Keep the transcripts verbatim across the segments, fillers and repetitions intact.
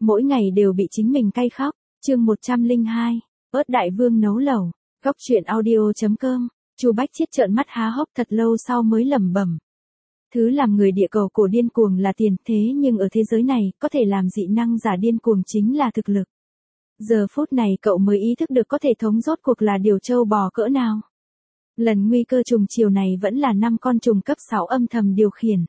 mỗi ngày đều bị chính mình cay khóc. Chương một trăm lẻ hai, ớt đại vương nấu lẩu. Góc truyện audio chấm com. Chu Bách Chiết trợn mắt há hốc thật lâu sau mới lẩm bẩm. Thứ làm người địa cầu cổ điên cuồng là tiền, thế nhưng ở thế giới này, có thể làm dị năng giả điên cuồng chính là thực lực. Giờ phút này cậu mới ý thức được có thể thống rốt cuộc là điều trâu bò cỡ nào. Lần nguy cơ trùng chiều này vẫn là năm con trùng cấp sáu âm thầm điều khiển.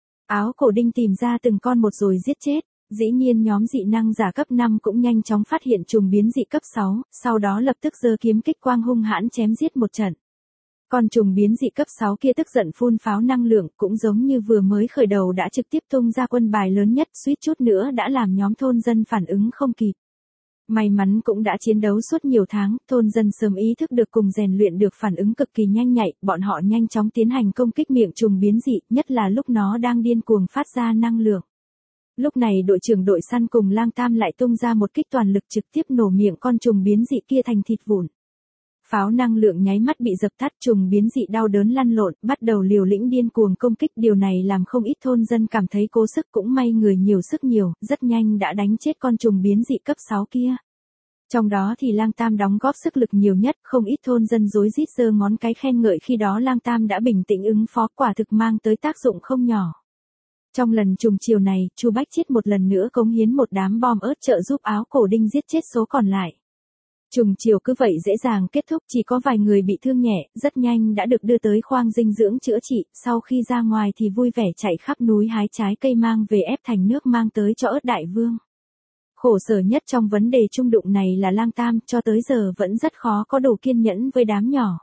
Áo cổ đinh tìm ra từng con một rồi giết chết. Dĩ nhiên nhóm dị năng giả cấp năm cũng nhanh chóng phát hiện trùng biến dị cấp sáu, sau đó lập tức giơ kiếm kích quang hung hãn chém giết một trận. Con trùng biến dị cấp sáu kia tức giận phun pháo năng lượng, cũng giống như vừa mới khởi đầu đã trực tiếp tung ra quân bài lớn nhất, suýt chút nữa đã làm nhóm thôn dân phản ứng không kịp. May mắn cũng đã chiến đấu suốt nhiều tháng, thôn dân sớm ý thức được cùng rèn luyện được phản ứng cực kỳ nhanh nhạy, bọn họ nhanh chóng tiến hành công kích miệng trùng biến dị, nhất là lúc nó đang điên cuồng phát ra năng lượng. Lúc này đội trưởng đội săn cùng Lang Tam lại tung ra một kích toàn lực trực tiếp nổ miệng con trùng biến dị kia thành thịt vụn. Pháo năng lượng nháy mắt bị dập tắt, trùng biến dị đau đớn lăn lộn, bắt đầu liều lĩnh điên cuồng công kích, điều này làm không ít thôn dân cảm thấy cố sức, cũng may người nhiều sức nhiều, rất nhanh đã đánh chết con trùng biến dị cấp sáu kia. Trong đó thì Lang Tam đóng góp sức lực nhiều nhất, không ít thôn dân rối rít giơ ngón cái khen ngợi khi đó Lang Tam đã bình tĩnh ứng phó, quả thực mang tới tác dụng không nhỏ. Trong lần trùng chiều này, Chu Bách Chiết một lần nữa cống hiến một đám bom ớt trợ giúp áo cổ đinh giết chết số còn lại. Trùng chiều cứ vậy dễ dàng kết thúc, chỉ có vài người bị thương nhẹ, rất nhanh đã được đưa tới khoang dinh dưỡng chữa trị, sau khi ra ngoài thì vui vẻ chạy khắp núi hái trái cây mang về ép thành nước mang tới cho ớt đại vương. Khổ sở nhất trong vấn đề trung đụng này là Lang Tam, cho tới giờ vẫn rất khó có đủ kiên nhẫn với đám nhỏ.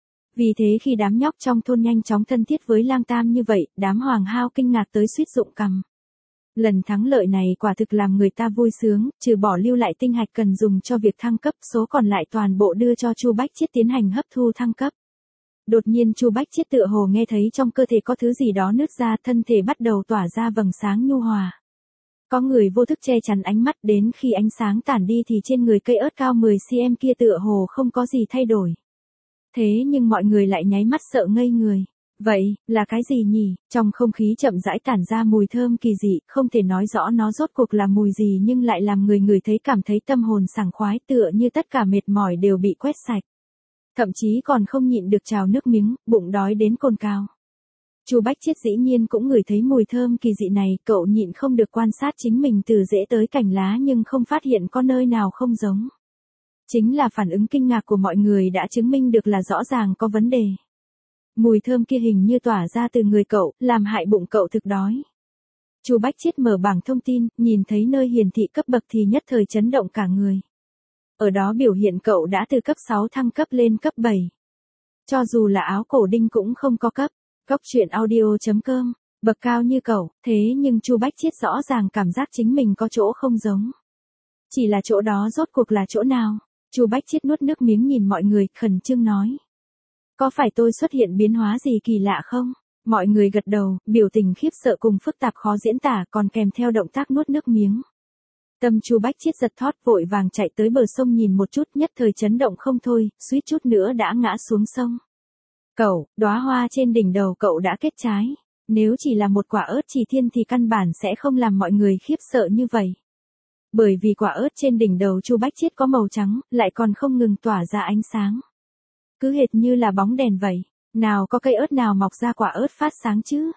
Vì thế khi đám nhóc trong thôn nhanh chóng thân thiết với Lang Tam như vậy, đám hoàng hao kinh ngạc tới suýt rụng cằm. Lần thắng lợi này quả thực làm người ta vui sướng, trừ bỏ lưu lại tinh hạch cần dùng cho việc thăng cấp, số còn lại toàn bộ đưa cho Chu Bách Chiết tiến hành hấp thu thăng cấp. Đột nhiên Chu Bách Chiết tựa hồ nghe thấy trong cơ thể có thứ gì đó nứt ra, thân thể bắt đầu tỏa ra vầng sáng nhu hòa. Có người vô thức che chắn ánh mắt, đến khi ánh sáng tản đi thì trên người cây ớt cao mười xăng-ti-mét kia tựa hồ không có gì thay đổi. Thế nhưng mọi người lại nháy mắt sợ ngây người. Vậy, là cái gì nhỉ? Trong không khí chậm rãi tản ra mùi thơm kỳ dị, không thể nói rõ nó rốt cuộc là mùi gì nhưng lại làm người người thấy cảm thấy tâm hồn sảng khoái, tựa như tất cả mệt mỏi đều bị quét sạch. Thậm chí còn không nhịn được trào nước miếng, bụng đói đến cồn cào. Chu Bách Chiết dĩ nhiên cũng ngửi thấy mùi thơm kỳ dị này, cậu nhịn không được quan sát chính mình từ rễ tới cành lá nhưng không phát hiện có nơi nào không giống. Chính là phản ứng kinh ngạc của mọi người đã chứng minh được là rõ ràng có vấn đề. Mùi thơm kia hình như tỏa ra từ người cậu, làm hại bụng cậu thực đói. Chu Bách Chiết mở bảng thông tin, nhìn thấy nơi hiển thị cấp bậc thì nhất thời chấn động cả người. Ở đó biểu hiện cậu đã từ cấp sáu thăng cấp lên cấp bảy. Cho dù là áo cổ đinh cũng không có cấp. Góc truyện audio chấm com, bậc cao như cậu, thế nhưng Chu Bách Chiết rõ ràng cảm giác chính mình có chỗ không giống. Chỉ là chỗ đó rốt cuộc là chỗ nào? Chu Bách Chiết nuốt nước miếng nhìn mọi người, khẩn trương nói. Có phải tôi xuất hiện biến hóa gì kỳ lạ không? Mọi người gật đầu, biểu tình khiếp sợ cùng phức tạp khó diễn tả, còn kèm theo động tác nuốt nước miếng. Tâm Chu Bách Chiết giật thót, vội vàng chạy tới bờ sông nhìn một chút, nhất thời chấn động không thôi, suýt chút nữa đã ngã xuống sông. Cậu, đóa hoa trên đỉnh đầu cậu đã kết trái. Nếu chỉ là một quả ớt chỉ thiên thì căn bản sẽ không làm mọi người khiếp sợ như vậy. Bởi vì quả ớt trên đỉnh đầu Chu Bách Chiết có màu trắng, lại còn không ngừng tỏa ra ánh sáng. Cứ hệt như là bóng đèn vậy. Nào có cây ớt nào mọc ra quả ớt phát sáng chứ?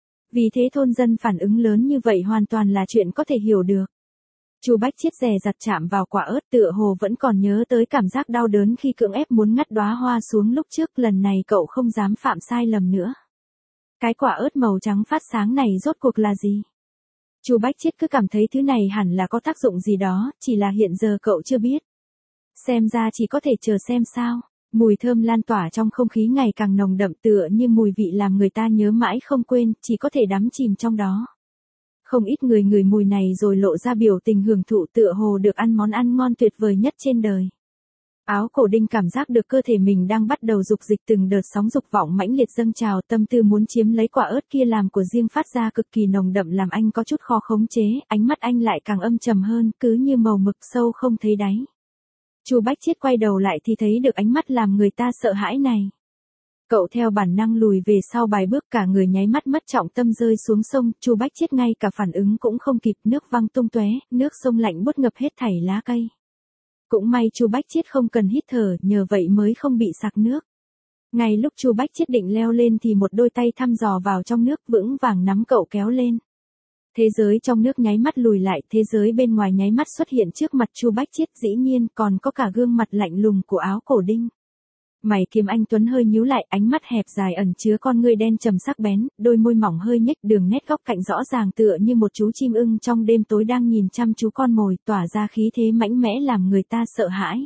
Vì thế thôn dân phản ứng lớn như vậy hoàn toàn là chuyện có thể hiểu được. Chu Bách Chiết dè dặt chạm vào quả ớt, tựa hồ vẫn còn nhớ tới cảm giác đau đớn khi cưỡng ép muốn ngắt đóa hoa xuống lúc trước, lần này cậu không dám phạm sai lầm nữa. Cái quả ớt màu trắng phát sáng này rốt cuộc là gì? Chu Bách Chiết cứ cảm thấy thứ này hẳn là có tác dụng gì đó, chỉ là hiện giờ cậu chưa biết. Xem ra chỉ có thể chờ xem sao. Mùi thơm lan tỏa trong không khí ngày càng nồng đậm, tựa như mùi vị làm người ta nhớ mãi không quên, chỉ có thể đắm chìm trong đó. Không ít người ngửi mùi này rồi lộ ra biểu tình hưởng thụ, tựa hồ được ăn món ăn ngon tuyệt vời nhất trên đời. Áo cổ đinh cảm giác được cơ thể mình đang bắt đầu dục dịch, từng đợt sóng dục vọng mãnh liệt dâng trào, tâm tư muốn chiếm lấy quả ớt kia làm của riêng phát ra cực kỳ nồng đậm làm anh có chút khó khống chế, ánh mắt anh lại càng âm trầm hơn, cứ như màu mực sâu không thấy đáy. Chu Bách Chiết quay đầu lại thì thấy được ánh mắt làm người ta sợ hãi này. Cậu theo bản năng lùi về sau vài bước, cả người nháy mắt mất trọng tâm rơi xuống sông, Chu Bách Chiết ngay cả phản ứng cũng không kịp, nước văng tung tóe, nước sông lạnh buốt ngập hết thảy lá cây. Cũng may Chu Bách Chiết không cần hít thở, nhờ vậy mới không bị sặc nước. Ngay lúc Chu Bách Chiết định leo lên thì một đôi tay thăm dò vào trong nước, vững vàng nắm cậu kéo lên. Thế giới trong nước nháy mắt lùi lại, thế giới bên ngoài nháy mắt xuất hiện trước mặt Chu Bách Chiết, dĩ nhiên còn có cả gương mặt lạnh lùng của Áo Cổ Đinh. Mày kiếm anh Tuấn hơi nhíu lại, ánh mắt hẹp dài ẩn chứa con ngươi đen trầm sắc bén, đôi môi mỏng hơi nhếch, đường nét góc cạnh rõ ràng tựa như một chú chim ưng trong đêm tối đang nhìn chăm chú con mồi, tỏa ra khí thế mạnh mẽ làm người ta sợ hãi.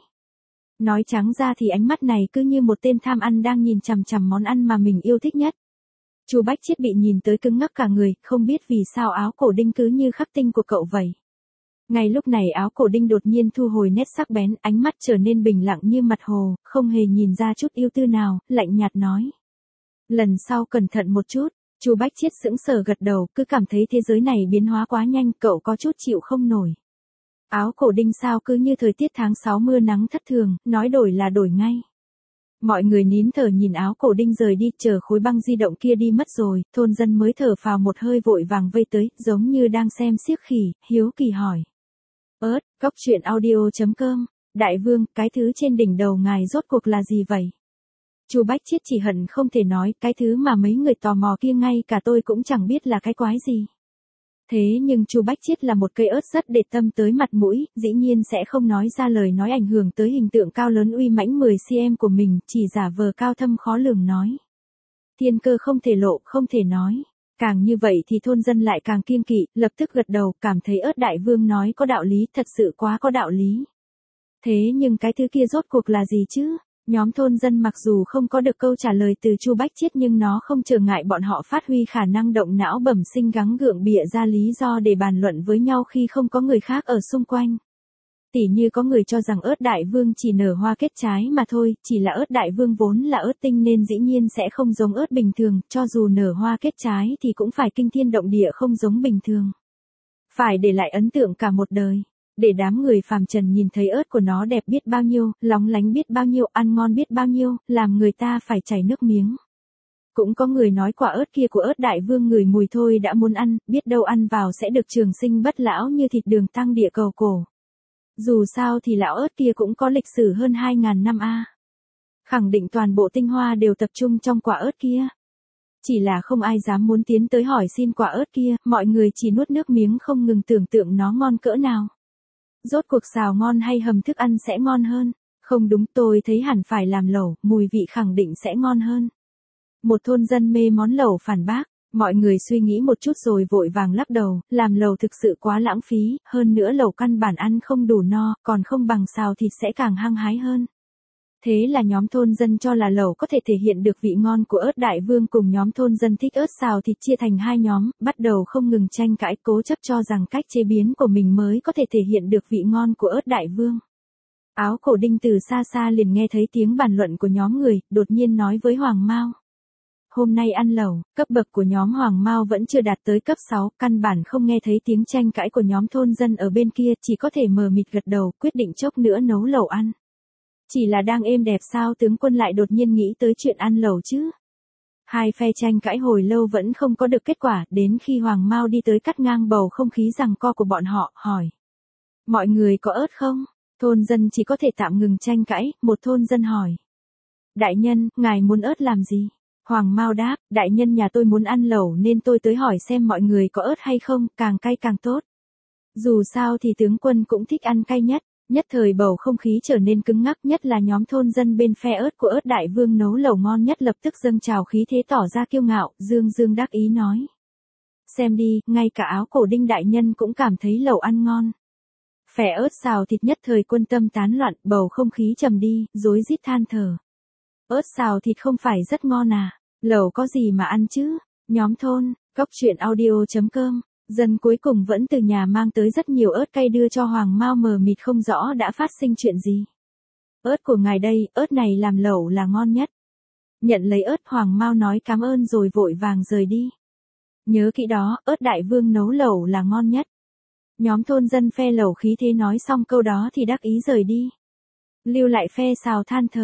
Nói trắng ra thì ánh mắt này cứ như một tên tham ăn đang nhìn chằm chằm món ăn mà mình yêu thích nhất. Chu Bách Chiết bị nhìn tới cứng ngắc cả người, không biết vì sao Áo Cổ Đinh cứ như khắc tinh của cậu vậy. Ngay lúc này Áo Cổ Đinh đột nhiên thu hồi nét sắc bén, ánh mắt trở nên bình lặng như mặt hồ, không hề nhìn ra chút yêu tư nào, lạnh nhạt nói. Lần sau cẩn thận một chút. Chu Bách Chiết sững sờ gật đầu, cứ cảm thấy thế giới này biến hóa quá nhanh, cậu có chút chịu không nổi. Áo Cổ Đinh sao cứ như thời tiết tháng sáu mưa nắng thất thường, nói đổi là đổi ngay. Mọi người nín thở nhìn Áo Cổ Đinh rời đi, chờ khối băng di động kia đi mất rồi, thôn dân mới thở phào một hơi vội vàng vây tới, giống như đang xem xiếc khỉ, hiếu kỳ hỏi. Ớt, Cóc Truyện Audio chấm com, Đại Vương, cái thứ trên đỉnh đầu ngài rốt cuộc là gì vậy? Chu Bách Chiết chỉ hận không thể nói, cái thứ mà mấy người tò mò kia ngay cả tôi cũng chẳng biết là cái quái gì. Thế nhưng Chu Bách Chiết là một cây ớt rất để tâm tới mặt mũi, dĩ nhiên sẽ không nói ra lời nói ảnh hưởng tới hình tượng cao lớn uy mãnh mười xăng-ti-mét của mình, chỉ giả vờ cao thâm khó lường nói. Thiên cơ không thể lộ, không thể nói. Càng như vậy thì thôn dân lại càng kiêng kỵ, lập tức gật đầu, cảm thấy Ớt Đại Vương nói có đạo lý, thật sự quá có đạo lý. Thế nhưng cái thứ kia rốt cuộc là gì chứ? Nhóm thôn dân mặc dù không có được câu trả lời từ Chu Bách Chiết nhưng nó không trở ngại bọn họ phát huy khả năng động não bẩm sinh gắng gượng bịa ra lý do để bàn luận với nhau khi không có người khác ở xung quanh. Tỉ như có người cho rằng Ớt Đại Vương chỉ nở hoa kết trái mà thôi, chỉ là Ớt Đại Vương vốn là ớt tinh nên dĩ nhiên sẽ không giống ớt bình thường, cho dù nở hoa kết trái thì cũng phải kinh thiên động địa không giống bình thường. Phải để lại ấn tượng cả một đời. Để đám người phàm trần nhìn thấy ớt của nó đẹp biết bao nhiêu, lóng lánh biết bao nhiêu, ăn ngon biết bao nhiêu, làm người ta phải chảy nước miếng. Cũng có người nói quả ớt kia của Ớt Đại Vương ngửi mùi thôi đã muốn ăn, biết đâu ăn vào sẽ được trường sinh bất lão như thịt đường tăng địa cầu cổ. Dù sao thì lão ớt kia cũng có lịch sử hơn hai ngàn năm a. Khẳng định toàn bộ tinh hoa đều tập trung trong quả ớt kia. Chỉ là không ai dám muốn tiến tới hỏi xin quả ớt kia, mọi người chỉ nuốt nước miếng không ngừng tưởng tượng nó ngon cỡ nào. Rốt cuộc xào ngon hay hầm thức ăn sẽ ngon hơn? Không đúng, tôi thấy hẳn phải làm lẩu, mùi vị khẳng định sẽ ngon hơn. Một thôn dân mê món lẩu phản bác, mọi người suy nghĩ một chút rồi vội vàng lắc đầu, làm lẩu thực sự quá lãng phí, hơn nữa lẩu căn bản ăn không đủ no, còn không bằng xào thịt sẽ càng hăng hái hơn. Thế là nhóm thôn dân cho là lẩu có thể thể hiện được vị ngon của Ớt Đại Vương cùng nhóm thôn dân thích ớt xào thịt chia thành hai nhóm, bắt đầu không ngừng tranh cãi cố chấp cho rằng cách chế biến của mình mới có thể thể hiện được vị ngon của Ớt Đại Vương. Áo Cổ Đinh từ xa xa liền nghe thấy tiếng bàn luận của nhóm người, đột nhiên nói với Hoàng Mao. Hôm nay ăn lẩu, cấp bậc của nhóm Hoàng Mao vẫn chưa đạt tới cấp sáu, căn bản không nghe thấy tiếng tranh cãi của nhóm thôn dân ở bên kia, chỉ có thể mờ mịt gật đầu, quyết định chốc nữa nấu lẩu ăn. Chỉ là đang êm đẹp sao tướng quân lại đột nhiên nghĩ tới chuyện ăn lẩu chứ? Hai phe tranh cãi hồi lâu vẫn không có được kết quả, đến khi Hoàng Mao đi tới cắt ngang bầu không khí giằng co của bọn họ, hỏi. Mọi người có ớt không? Thôn dân chỉ có thể tạm ngừng tranh cãi, một thôn dân hỏi. Đại nhân, ngài muốn ớt làm gì? Hoàng Mao đáp, đại nhân nhà tôi muốn ăn lẩu nên tôi tới hỏi xem mọi người có ớt hay không, càng cay càng tốt. Dù sao thì tướng quân cũng thích ăn cay nhất. Nhất thời bầu không khí trở nên cứng ngắc, nhất là nhóm thôn dân bên phe ớt của Ớt Đại Vương nấu lẩu ngon nhất lập tức dâng trào khí thế tỏ ra kiêu ngạo, dương dương đắc ý nói. Xem đi, ngay cả Áo Cổ Đinh đại nhân cũng cảm thấy lẩu ăn ngon. Phe ớt xào thịt nhất thời quân tâm tán loạn, bầu không khí trầm đi, rối rít than thở. Ớt xào thịt không phải rất ngon à, lẩu có gì mà ăn chứ? Nhóm thôn, Cóc Truyện Audio chấm com. Dân cuối cùng vẫn từ nhà mang tới rất nhiều ớt cay đưa cho Hoàng Mao mờ mịt không rõ đã phát sinh chuyện gì. Ớt của ngài đây, ớt này làm lẩu là ngon nhất. Nhận lấy ớt Hoàng Mao nói cảm ơn rồi vội vàng rời đi. Nhớ kỹ đó, Ớt Đại Vương nấu lẩu là ngon nhất. Nhóm thôn dân phe lẩu khí thế nói xong câu đó thì đắc ý rời đi. Lưu lại phe xào than thở.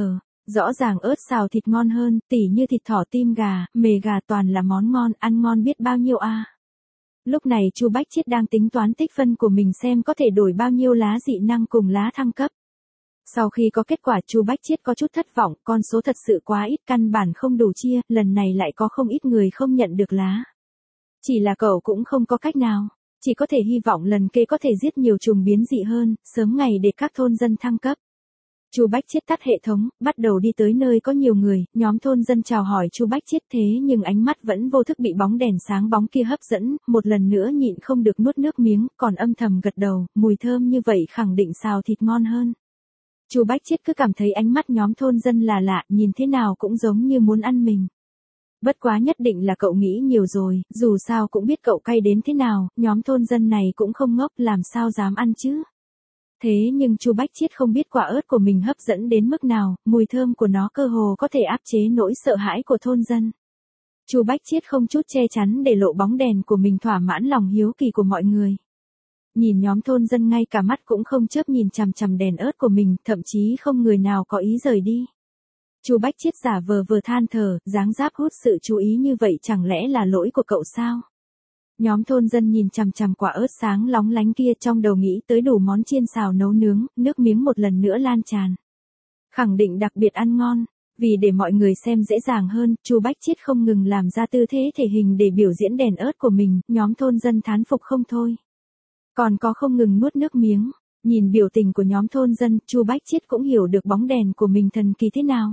Rõ ràng ớt xào thịt ngon hơn, tỉ như thịt thỏ, tim gà, mề gà toàn là món ngon, ăn ngon biết bao nhiêu a. Lúc này Chu Bách Chiết đang tính toán tích phân của mình xem có thể đổi bao nhiêu lá dị năng cùng lá thăng cấp. Sau khi có kết quả Chu Bách Chiết có chút thất vọng, con số thật sự quá ít, căn bản không đủ chia, lần này lại có không ít người không nhận được lá. Chỉ là cậu cũng không có cách nào, chỉ có thể hy vọng lần kế có thể giết nhiều trùng biến dị hơn, sớm ngày để các thôn dân thăng cấp. Chu Bách Chiết tắt hệ thống, bắt đầu đi tới nơi có nhiều người, nhóm thôn dân chào hỏi Chu Bách Chiết thế nhưng ánh mắt vẫn vô thức bị bóng đèn sáng bóng kia hấp dẫn, một lần nữa nhịn không được nuốt nước miếng, còn âm thầm gật đầu, mùi thơm như vậy khẳng định xào thịt ngon hơn. Chu Bách Chiết cứ cảm thấy ánh mắt nhóm thôn dân là lạ, nhìn thế nào cũng giống như muốn ăn mình. Bất quá nhất định là cậu nghĩ nhiều rồi, dù sao cũng biết cậu cay đến thế nào, nhóm thôn dân này cũng không ngốc, làm sao dám ăn chứ. Thế nhưng Chu Bách Chiết không biết quả ớt của mình hấp dẫn đến mức nào, mùi thơm của nó cơ hồ có thể áp chế nỗi sợ hãi của thôn dân. Chu Bách Chiết không chút che chắn để lộ bóng đèn của mình thỏa mãn lòng hiếu kỳ của mọi người. Nhìn nhóm thôn dân ngay cả mắt cũng không chớp nhìn chằm chằm đèn ớt của mình, thậm chí không người nào có ý rời đi. Chu Bách Chiết giả vờ vờ than thở, dáng dáp hút sự chú ý như vậy chẳng lẽ là lỗi của cậu sao? Nhóm thôn dân nhìn chằm chằm quả ớt sáng lóng lánh kia trong đầu nghĩ tới đủ món chiên xào nấu nướng, nước miếng một lần nữa lan tràn. Khẳng định đặc biệt ăn ngon, vì để mọi người xem dễ dàng hơn, Chu Bách Chiết không ngừng làm ra tư thế thể hình để biểu diễn đèn ớt của mình, nhóm thôn dân thán phục không thôi. Còn có không ngừng nuốt nước miếng, nhìn biểu tình của nhóm thôn dân, Chu Bách Chiết cũng hiểu được bóng đèn của mình thần kỳ thế nào.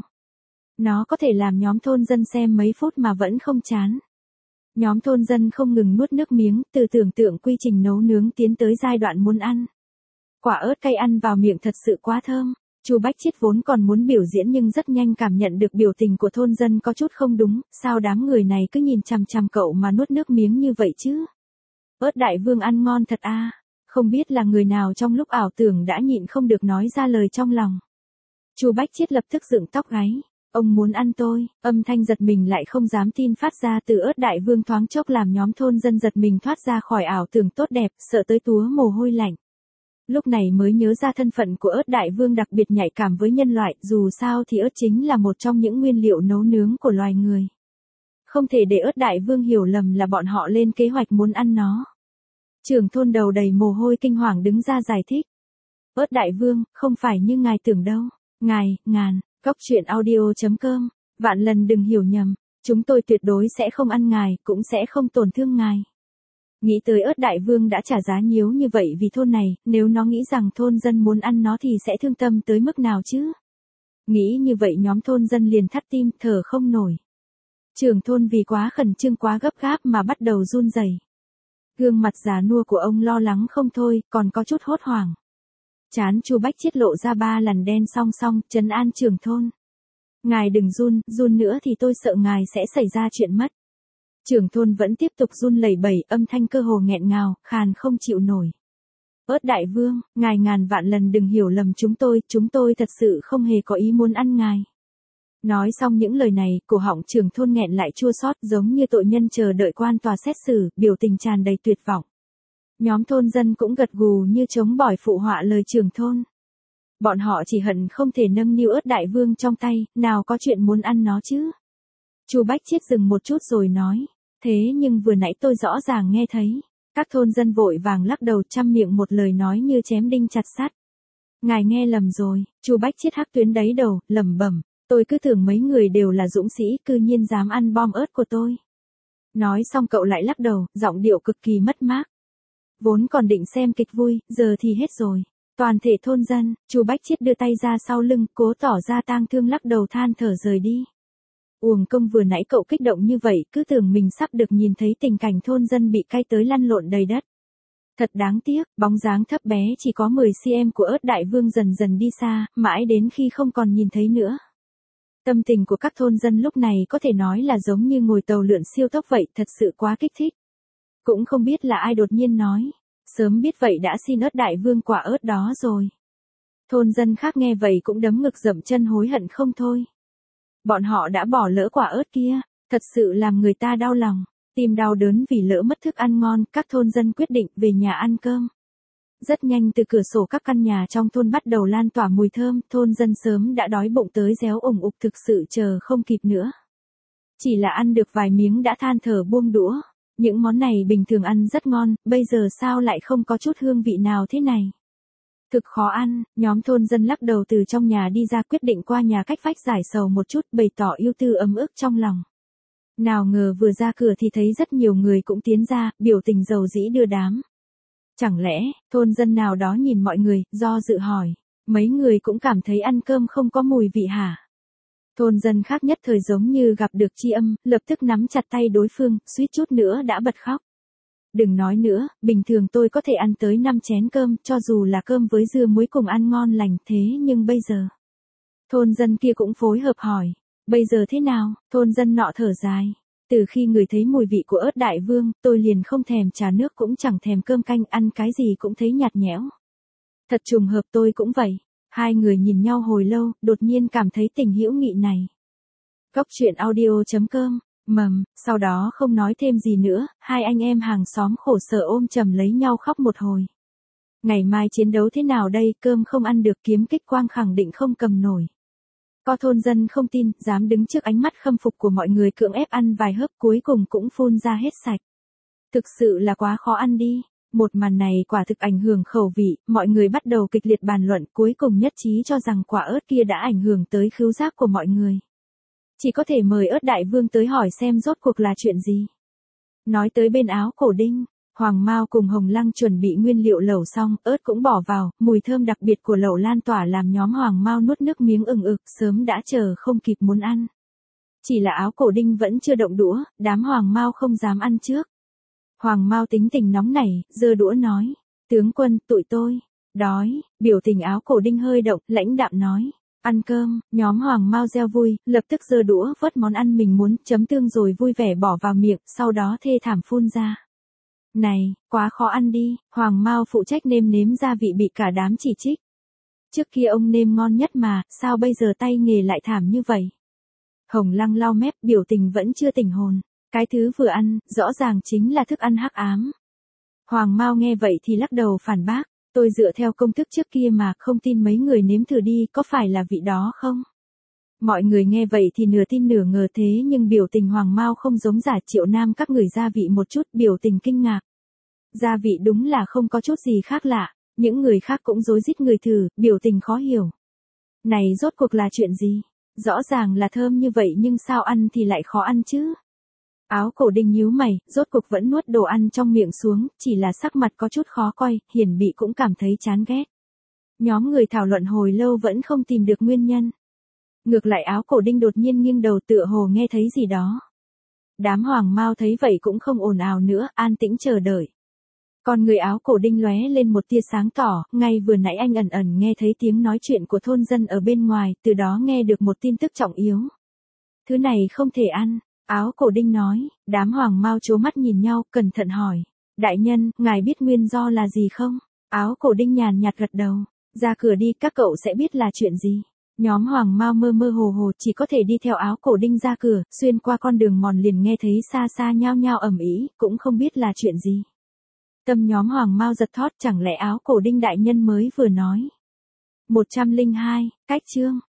Nó có thể làm nhóm thôn dân xem mấy phút mà vẫn không chán. Nhóm thôn dân không ngừng nuốt nước miếng, từ tưởng tượng quy trình nấu nướng tiến tới giai đoạn muốn ăn. Quả ớt cay ăn vào miệng thật sự quá thơm. Chu Bách Chiết vốn còn muốn biểu diễn nhưng rất nhanh cảm nhận được biểu tình của thôn dân có chút không đúng, sao đám người này cứ nhìn chằm chằm cậu mà nuốt nước miếng như vậy chứ? Ớt đại vương ăn ngon thật a, à. Không biết là người nào trong lúc ảo tưởng đã nhịn không được nói ra lời trong lòng. Chu Bách Chiết lập tức dựng tóc gáy. Ông muốn ăn tôi, âm thanh giật mình lại không dám tin phát ra từ ớt đại vương thoáng chốc làm nhóm thôn dân giật mình thoát ra khỏi ảo tưởng tốt đẹp, sợ tới túa mồ hôi lạnh. Lúc này mới nhớ ra thân phận của ớt đại vương đặc biệt nhạy cảm với nhân loại, dù sao thì ớt chính là một trong những nguyên liệu nấu nướng của loài người. Không thể để ớt đại vương hiểu lầm là bọn họ lên kế hoạch muốn ăn nó. Trưởng thôn đầu đầy mồ hôi kinh hoàng đứng ra giải thích. Ớt đại vương, không phải như ngài tưởng đâu. Ngài, ngàn. Cóc truyện audio chấm com, vạn lần đừng hiểu nhầm, chúng tôi tuyệt đối sẽ không ăn ngài, cũng sẽ không tổn thương ngài. Nghĩ tới ớt đại vương đã trả giá nhiều như vậy vì thôn này, nếu nó nghĩ rằng thôn dân muốn ăn nó thì sẽ thương tâm tới mức nào chứ? Nghĩ như vậy nhóm thôn dân liền thắt tim, thở không nổi. Trưởng thôn vì quá khẩn trương quá gấp gáp mà bắt đầu run rẩy. Gương mặt già nua của ông lo lắng không thôi, còn có chút hốt hoảng. Chán Chu Bách Chiết lộ ra ba lằn đen song song, trấn an trưởng thôn. Ngài đừng run, run nữa thì tôi sợ ngài sẽ xảy ra chuyện mất. Trưởng thôn vẫn tiếp tục run lẩy bẩy, âm thanh cơ hồ nghẹn ngào, khàn không chịu nổi. Ớt đại vương, ngài ngàn vạn lần đừng hiểu lầm chúng tôi, chúng tôi thật sự không hề có ý muốn ăn ngài. Nói xong những lời này, cổ họng trưởng thôn nghẹn lại chua xót giống như tội nhân chờ đợi quan tòa xét xử, biểu tình tràn đầy tuyệt vọng. Nhóm thôn dân cũng gật gù như chống bỏi phụ họa lời trưởng thôn. Bọn họ chỉ hận không thể nâng niu ớt đại vương trong tay, nào có chuyện muốn ăn nó chứ. Chu Bách Chiết dừng một chút rồi nói, thế nhưng vừa nãy tôi rõ ràng nghe thấy. Các thôn dân vội vàng lắc đầu chăm miệng một lời nói như chém đinh chặt sắt. Ngài nghe lầm rồi, Chu Bách Chiết hắc tuyến đáy đầu, lẩm bẩm, tôi cứ tưởng mấy người đều là dũng sĩ, cư nhiên dám ăn bom ớt của tôi. Nói xong cậu lại lắc đầu, giọng điệu cực kỳ mất mát. Vốn còn định xem kịch vui, giờ thì hết rồi. Toàn thể thôn dân, Chu Bách Chiết đưa tay ra sau lưng, cố tỏ ra tang thương lắc đầu than thở rời đi. Uổng công vừa nãy cậu kích động như vậy, cứ tưởng mình sắp được nhìn thấy tình cảnh thôn dân bị cay tới lăn lộn đầy đất. Thật đáng tiếc, bóng dáng thấp bé chỉ có mười xăng-ti-mét của ớt đại vương dần dần đi xa, mãi đến khi không còn nhìn thấy nữa. Tâm tình của các thôn dân lúc này có thể nói là giống như ngồi tàu lượn siêu tốc vậy, thật sự quá kích thích. Cũng không biết là ai đột nhiên nói, sớm biết vậy đã xin ớt đại vương quả ớt đó rồi. Thôn dân khác nghe vậy cũng đấm ngực dậm chân hối hận không thôi. Bọn họ đã bỏ lỡ quả ớt kia, thật sự làm người ta đau lòng, tim đau đớn vì lỡ mất thức ăn ngon, các thôn dân quyết định về nhà ăn cơm. Rất nhanh từ cửa sổ các căn nhà trong thôn bắt đầu lan tỏa mùi thơm, thôn dân sớm đã đói bụng tới réo ủng ục thực sự chờ không kịp nữa. Chỉ là ăn được vài miếng đã than thở buông đũa. Những món này bình thường ăn rất ngon, bây giờ sao lại không có chút hương vị nào thế này? Thực khó ăn, nhóm thôn dân lắc đầu từ trong nhà đi ra quyết định qua nhà cách vách giải sầu một chút bày tỏ yêu tư ấm ức trong lòng. Nào ngờ vừa ra cửa thì thấy rất nhiều người cũng tiến ra, biểu tình dầu dĩ đưa đám. Chẳng lẽ, thôn dân nào đó nhìn mọi người, do dự hỏi, mấy người cũng cảm thấy ăn cơm không có mùi vị hả? Thôn dân khác nhất thời giống như gặp được tri âm, lập tức nắm chặt tay đối phương, suýt chút nữa đã bật khóc. Đừng nói nữa, bình thường tôi có thể ăn tới năm chén cơm, cho dù là cơm với dưa muối cùng ăn ngon lành thế nhưng bây giờ. Thôn dân kia cũng phối hợp hỏi, bây giờ thế nào, thôn dân nọ thở dài. Từ khi người thấy mùi vị của ớt đại vương, tôi liền không thèm trà nước cũng chẳng thèm cơm canh, ăn cái gì cũng thấy nhạt nhẽo. Thật trùng hợp tôi cũng vậy. Hai người nhìn nhau hồi lâu, đột nhiên cảm thấy tình hữu nghị này. Góc truyện audio chấm com, mầm, sau đó không nói thêm gì nữa, hai anh em hàng xóm khổ sở ôm chầm lấy nhau khóc một hồi. Ngày mai chiến đấu thế nào đây, cơm không ăn được kiếm kích quang khẳng định không cầm nổi. Có thôn dân không tin, dám đứng trước ánh mắt khâm phục của mọi người cưỡng ép ăn vài hớp cuối cùng cũng phun ra hết sạch. Thực sự là quá khó ăn đi. Một màn này quả thực ảnh hưởng khẩu vị, mọi người bắt đầu kịch liệt bàn luận cuối cùng nhất trí cho rằng quả ớt kia đã ảnh hưởng tới khứu giác của mọi người. Chỉ có thể mời ớt đại vương tới hỏi xem rốt cuộc là chuyện gì. Nói tới bên áo cổ đinh, Hoàng Mao cùng Hồng Lăng chuẩn bị nguyên liệu lẩu xong, ớt cũng bỏ vào, mùi thơm đặc biệt của lẩu lan tỏa làm nhóm Hoàng Mao nuốt nước miếng ừng ực, sớm đã chờ không kịp muốn ăn. Chỉ là áo cổ đinh vẫn chưa động đũa, đám Hoàng Mao không dám ăn trước. Hoàng Mao tính tình nóng nảy, giơ đũa nói, tướng quân, tụi tôi, đói, biểu tình áo cổ đinh hơi động, lãnh đạm nói, ăn cơm, nhóm Hoàng Mao reo vui, lập tức giơ đũa vớt món ăn mình muốn, chấm tương rồi vui vẻ bỏ vào miệng, sau đó thê thảm phun ra. Này, quá khó ăn đi, Hoàng Mao phụ trách nêm nếm gia vị bị cả đám chỉ trích. Trước kia ông nêm ngon nhất mà, sao bây giờ tay nghề lại thảm như vậy? Hồng Lăng lau mép, biểu tình vẫn chưa tỉnh hồn. Cái thứ vừa ăn, rõ ràng chính là thức ăn hắc ám. Hoàng Mao nghe vậy thì lắc đầu phản bác, tôi dựa theo công thức trước kia mà, không tin mấy người nếm thử đi, có phải là vị đó không? Mọi người nghe vậy thì nửa tin nửa ngờ thế nhưng biểu tình Hoàng Mao không giống giả Triệu Nam các người gia vị một chút, biểu tình kinh ngạc. Gia vị đúng là không có chút gì khác lạ, những người khác cũng rối rít người thử, biểu tình khó hiểu. Này rốt cuộc là chuyện gì? Rõ ràng là thơm như vậy nhưng sao ăn thì lại khó ăn chứ? Áo cổ đinh nhíu mày, rốt cuộc vẫn nuốt đồ ăn trong miệng xuống, chỉ là sắc mặt có chút khó coi, hiển bị cũng cảm thấy chán ghét. Nhóm người thảo luận hồi lâu vẫn không tìm được nguyên nhân. Ngược lại áo cổ đinh đột nhiên nghiêng đầu tựa hồ nghe thấy gì đó. Đám Hoàng Mao thấy vậy cũng không ồn ào nữa, an tĩnh chờ đợi. Còn người áo cổ đinh lóe lên một tia sáng tỏ, ngay vừa nãy anh ẩn ẩn nghe thấy tiếng nói chuyện của thôn dân ở bên ngoài, từ đó nghe được một tin tức trọng yếu. Thứ này không thể ăn. Áo cổ đinh nói, đám Hoàng Mao trố mắt nhìn nhau, cẩn thận hỏi. Đại nhân, ngài biết nguyên do là gì không? Áo cổ đinh nhàn nhạt gật đầu. Ra cửa đi, các cậu sẽ biết là chuyện gì. Nhóm Hoàng Mao mơ mơ hồ hồ chỉ có thể đi theo áo cổ đinh ra cửa, xuyên qua con đường mòn liền nghe thấy xa xa nhao nhao ầm ĩ, cũng không biết là chuyện gì. Tâm nhóm Hoàng Mao giật thót, chẳng lẽ áo cổ đinh đại nhân mới vừa nói. một trăm lẻ hai, cách chương.